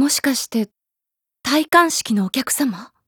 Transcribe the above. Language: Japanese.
もしかして、戴冠式のお客様？